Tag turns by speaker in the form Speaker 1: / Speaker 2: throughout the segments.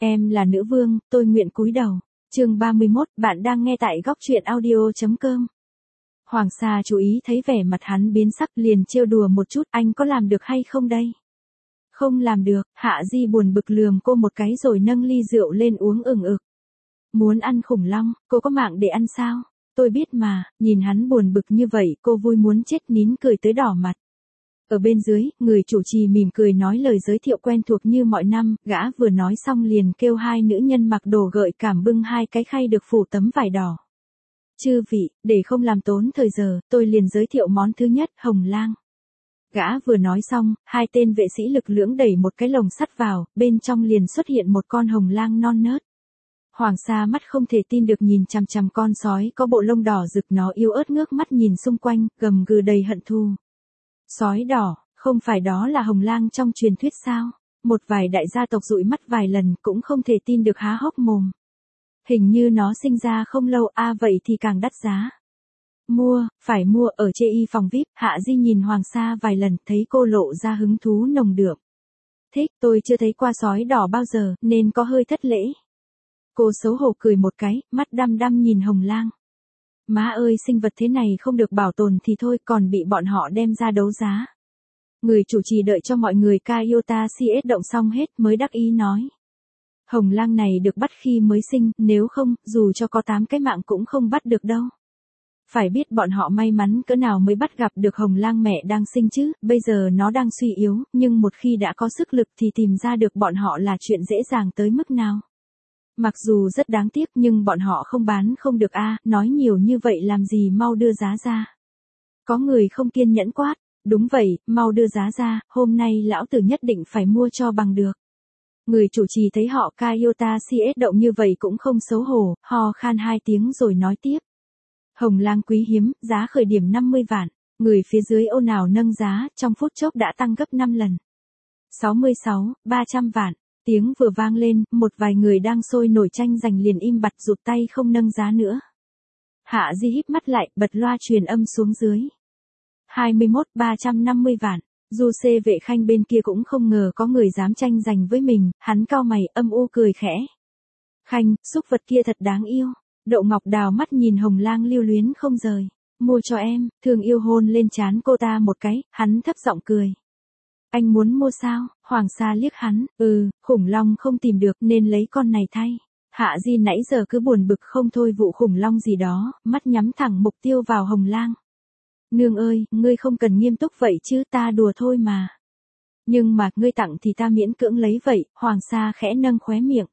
Speaker 1: Em là nữ vương, tôi nguyện cúi đầu. Chương 31, bạn đang nghe tại góc truyện audio.com. Hoàng Sa chú ý thấy vẻ mặt hắn biến sắc liền trêu đùa một chút, anh có làm được hay không đây? Không làm được, Hạ Di buồn bực lườm cô một cái rồi nâng ly rượu lên uống ừng ực. Muốn ăn khủng long, cô có mạng để ăn sao? Tôi biết mà, nhìn hắn buồn bực như vậy cô vui muốn chết nín cười tới đỏ mặt. Ở bên dưới, người chủ trì mỉm cười nói lời giới thiệu quen thuộc như mọi năm, gã vừa nói xong liền kêu hai nữ nhân mặc đồ gợi cảm bưng hai cái khay được phủ tấm vải đỏ. Chư vị, để không làm tốn thời giờ, tôi liền giới thiệu món thứ nhất, hồng lang. Gã vừa nói xong, hai tên vệ sĩ lực lưỡng đẩy một cái lồng sắt vào, bên trong liền xuất hiện một con hồng lang non nớt. Hoàng Sa mắt không thể tin được nhìn chằm chằm con sói có bộ lông đỏ rực, nó yếu ớt ngước mắt nhìn xung quanh, gầm gừ đầy hận thù. Sói đỏ, không phải đó là hồng lang trong truyền thuyết sao? Một vài đại gia tộc dụi mắt vài lần cũng không thể tin được há hốc mồm. Hình như nó sinh ra không lâu vậy thì càng đắt giá. Mua, phải mua ở chê y phòng VIP, Hạ Di nhìn Hoàng Sa vài lần thấy cô lộ ra hứng thú nồng đượm. Thích, tôi chưa thấy qua sói đỏ bao giờ nên có hơi thất lễ. Cô xấu hổ cười một cái, mắt đăm đăm nhìn hồng lang. Má ơi, sinh vật thế này không được bảo tồn thì thôi còn bị bọn họ đem ra đấu giá. Người chủ trì đợi cho mọi người Kaiota CS động xong hết mới đắc ý nói. Hồng lang này được bắt khi mới sinh, nếu không, dù cho có 8 cái mạng cũng không bắt được đâu. Phải biết bọn họ may mắn cỡ nào mới bắt gặp được hồng lang mẹ đang sinh chứ, bây giờ nó đang suy yếu, nhưng một khi đã có sức lực thì tìm ra được bọn họ là chuyện dễ dàng tới mức nào. Mặc dù rất đáng tiếc nhưng bọn họ không bán không được nói nhiều như vậy làm gì, mau đưa giá ra. Có người không kiên nhẫn quát, đúng vậy, mau đưa giá ra, hôm nay lão tử nhất định phải mua cho bằng được. Người chủ trì thấy họ Kaiota CS động như vậy cũng không xấu hổ, ho khan 2 tiếng rồi nói tiếp. Hồng lang quý hiếm, giá khởi điểm 50 vạn, người phía dưới ồn ào nâng giá, trong phút chốc đã tăng gấp 5 lần. 66, 300 vạn. Tiếng vừa vang lên, một vài người đang sôi nổi tranh giành liền im bặt rụt tay không nâng giá nữa. Hạ Di híp mắt lại, bật loa truyền âm xuống dưới. 21, 350 vạn. Du xê vệ khanh bên kia cũng không ngờ có người dám tranh giành với mình, hắn cau mày âm u cười khẽ. Khanh, súc vật kia thật đáng yêu. Đậu Ngọc Đào mắt nhìn hồng lang lưu luyến không rời. Mua cho em, Thương Yêu hôn lên trán cô ta một cái, hắn thấp giọng cười. Anh muốn mua sao? Hoàng Sa liếc hắn, khủng long không tìm được nên lấy con này thay. Hạ Di nãy giờ cứ buồn bực không thôi vụ khủng long gì đó, mắt nhắm thẳng mục tiêu vào hồng lang. Nương ơi, ngươi không cần nghiêm túc vậy chứ, ta đùa thôi mà. Nhưng mà, ngươi tặng thì ta miễn cưỡng lấy vậy, Hoàng Sa khẽ nâng khóe miệng.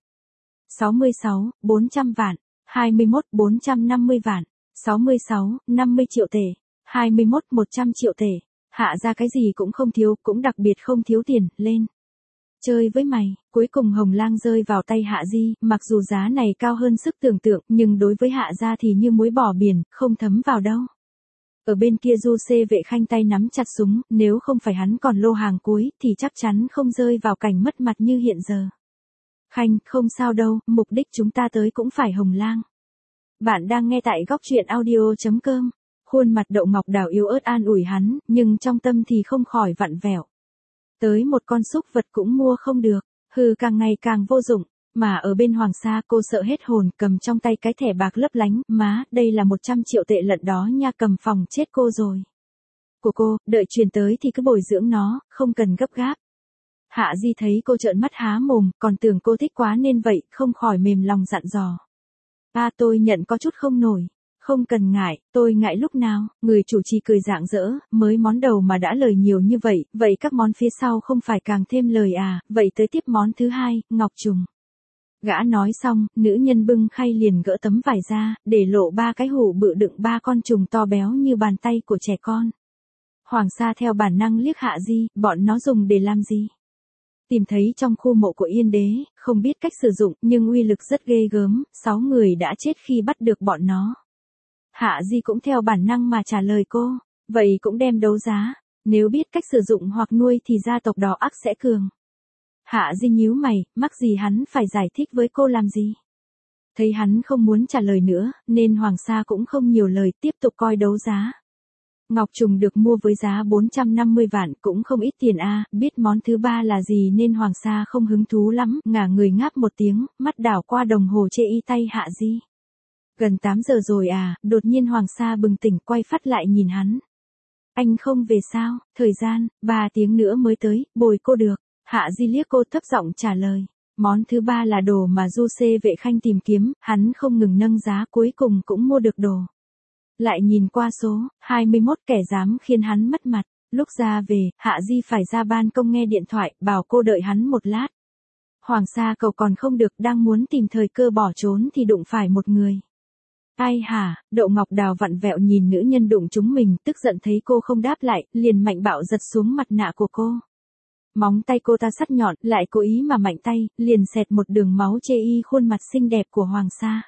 Speaker 1: 66, 400 vạn, 21, 450 vạn, 66, 50 triệu tệ, 21, 100 triệu tệ. Hạ ra cái gì cũng không thiếu, cũng đặc biệt không thiếu tiền, lên. Chơi với mày, cuối cùng hồng lang rơi vào tay Hạ Di, mặc dù giá này cao hơn sức tưởng tượng, nhưng đối với Hạ gia thì như muối bỏ biển, không thấm vào đâu. Ở bên kia Du xê vệ khanh tay nắm chặt súng, nếu không phải hắn còn lô hàng cuối, thì chắc chắn không rơi vào cảnh mất mặt như hiện giờ. Khanh, không sao đâu, mục đích chúng ta tới cũng phải hồng lang. Bạn đang nghe tại góc truyện audio.com. Khuôn mặt Đậu Ngọc Đào yếu ớt an ủi hắn, nhưng trong tâm thì không khỏi vặn vẹo. Tới một con súc vật cũng mua không được, càng ngày càng vô dụng, mà ở bên Hoàng Sa cô sợ hết hồn, cầm trong tay cái thẻ bạc lấp lánh, má, đây là 100 triệu tệ lận đó nha, cầm phòng chết cô rồi. Của cô, đợi truyền tới thì cứ bồi dưỡng nó, không cần gấp gáp. Hạ Di thấy cô trợn mắt há mồm, còn tưởng cô thích quá nên vậy, không khỏi mềm lòng dặn dò. Tôi nhận có chút không nổi. Không cần ngại, tôi ngại lúc nào, người chủ trì cười rạng rỡ, mới món đầu mà đã lời nhiều như vậy các món phía sau không phải càng thêm lời vậy tới tiếp món thứ hai, ngọc trùng. Gã nói xong, nữ nhân bưng khay liền gỡ tấm vải ra, để lộ 3 cái hũ bự đựng 3 con trùng to béo như bàn tay của trẻ con. Hoàng Sa theo bản năng liếc Hạ Di, bọn nó dùng để làm gì? Tìm thấy trong khu mộ của Yên Đế, không biết cách sử dụng, nhưng uy lực rất ghê gớm, 6 người đã chết khi bắt được bọn nó. Hạ Di cũng theo bản năng mà trả lời cô, vậy cũng đem đấu giá, nếu biết cách sử dụng hoặc nuôi thì gia tộc đó ắt sẽ cường. Hạ Di nhíu mày, mắc gì hắn phải giải thích với cô làm gì? Thấy hắn không muốn trả lời nữa, nên Hoàng Sa cũng không nhiều lời tiếp tục coi đấu giá. Ngọc trùng được mua với giá 450 vạn cũng không ít tiền a, biết món thứ ba là gì nên Hoàng Sa không hứng thú lắm, ngả người ngáp một tiếng, mắt đảo qua đồng hồ chê y tay Hạ Di. Gần 8 giờ rồi à, đột nhiên Hoàng Sa bừng tỉnh quay phát lại nhìn hắn. Anh không về sao, thời gian, 3 tiếng nữa mới tới, bồi cô được. Hạ Di liếc cô thấp giọng trả lời. Món thứ ba là đồ mà Du Xê Vệ Khanh tìm kiếm, hắn không ngừng nâng giá cuối cùng cũng mua được đồ. Lại nhìn qua số, 21 kẻ dám khiến hắn mất mặt. Lúc ra về, Hạ Di phải ra ban công nghe điện thoại, bảo cô đợi hắn một lát. Hoàng Sa cậu còn không được, đang muốn tìm thời cơ bỏ trốn thì đụng phải một người. Ai hả, Đậu Ngọc Đào vặn vẹo nhìn nữ nhân đụng chúng mình, tức giận thấy cô không đáp lại, liền mạnh bạo giật xuống mặt nạ của cô. Móng tay cô ta sắc nhọn, lại cố ý mà mạnh tay, liền xẹt một đường máu chê y khuôn mặt xinh đẹp của Hoàng Sa.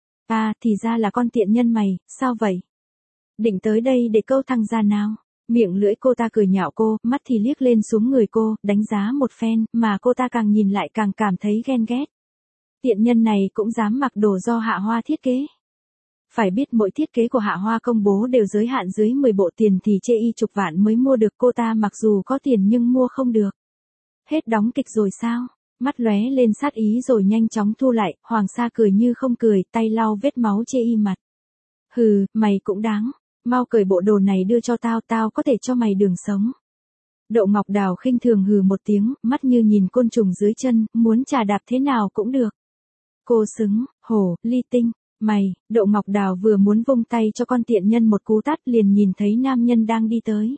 Speaker 1: À, thì ra là con tiện nhân mày, sao vậy? Định tới đây để câu thằng già nào? Miệng lưỡi cô ta cười nhạo cô, mắt thì liếc lên xuống người cô, đánh giá một phen, mà cô ta càng nhìn lại càng cảm thấy ghen ghét. Tiện nhân này cũng dám mặc đồ do Hạ Hoa thiết kế. Phải biết mỗi thiết kế của Hạ Hoa công bố đều giới hạn dưới 10 bộ tiền thì chê y chục vạn mới mua được, cô ta mặc dù có tiền nhưng mua không được. Hết đóng kịch rồi sao? Mắt lóe lên sát ý rồi nhanh chóng thu lại, Hoàng Sa cười như không cười, tay lau vết máu chê y mặt. Hừ, mày cũng đáng, mau cởi bộ đồ này đưa cho tao, tao có thể cho mày đường sống. Đậu Ngọc Đào khinh thường hừ một tiếng, mắt như nhìn côn trùng dưới chân, muốn chà đạp thế nào cũng được. Cô xứng, hổ, ly tinh. Mày, Đậu Ngọc Đào vừa muốn vung tay cho con tiện nhân một cú tát liền nhìn thấy nam nhân đang đi tới.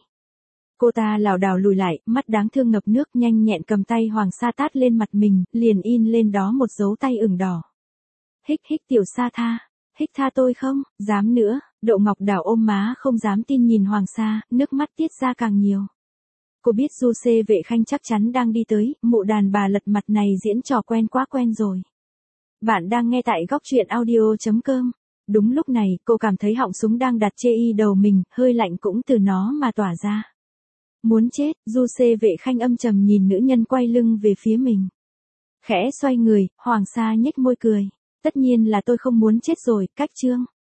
Speaker 1: Cô ta lảo đảo lùi lại, mắt đáng thương ngập nước, nhanh nhẹn cầm tay Hoàng Sa tát lên mặt mình, liền in lên đó một dấu tay ửng đỏ. Hích hích tiểu Sa tha, hích tha tôi không, dám nữa, Đậu Ngọc Đào ôm má không dám tin nhìn Hoàng Sa, nước mắt tiết ra càng nhiều. Cô biết Du Xê Vệ Khanh chắc chắn đang đi tới, mụ đàn bà lật mặt này diễn trò quen quá quen rồi. Bạn đang nghe tại góc truyện audio.com. Đúng lúc này, cô cảm thấy họng súng đang đặt chê y đầu mình, hơi lạnh cũng từ nó mà tỏa ra. Muốn chết, Du Xê Vệ Khanh âm trầm nhìn nữ nhân quay lưng về phía mình. Khẽ xoay người, Hoàng Sa nhếch môi cười. Tất nhiên là tôi không muốn chết rồi, cách chương.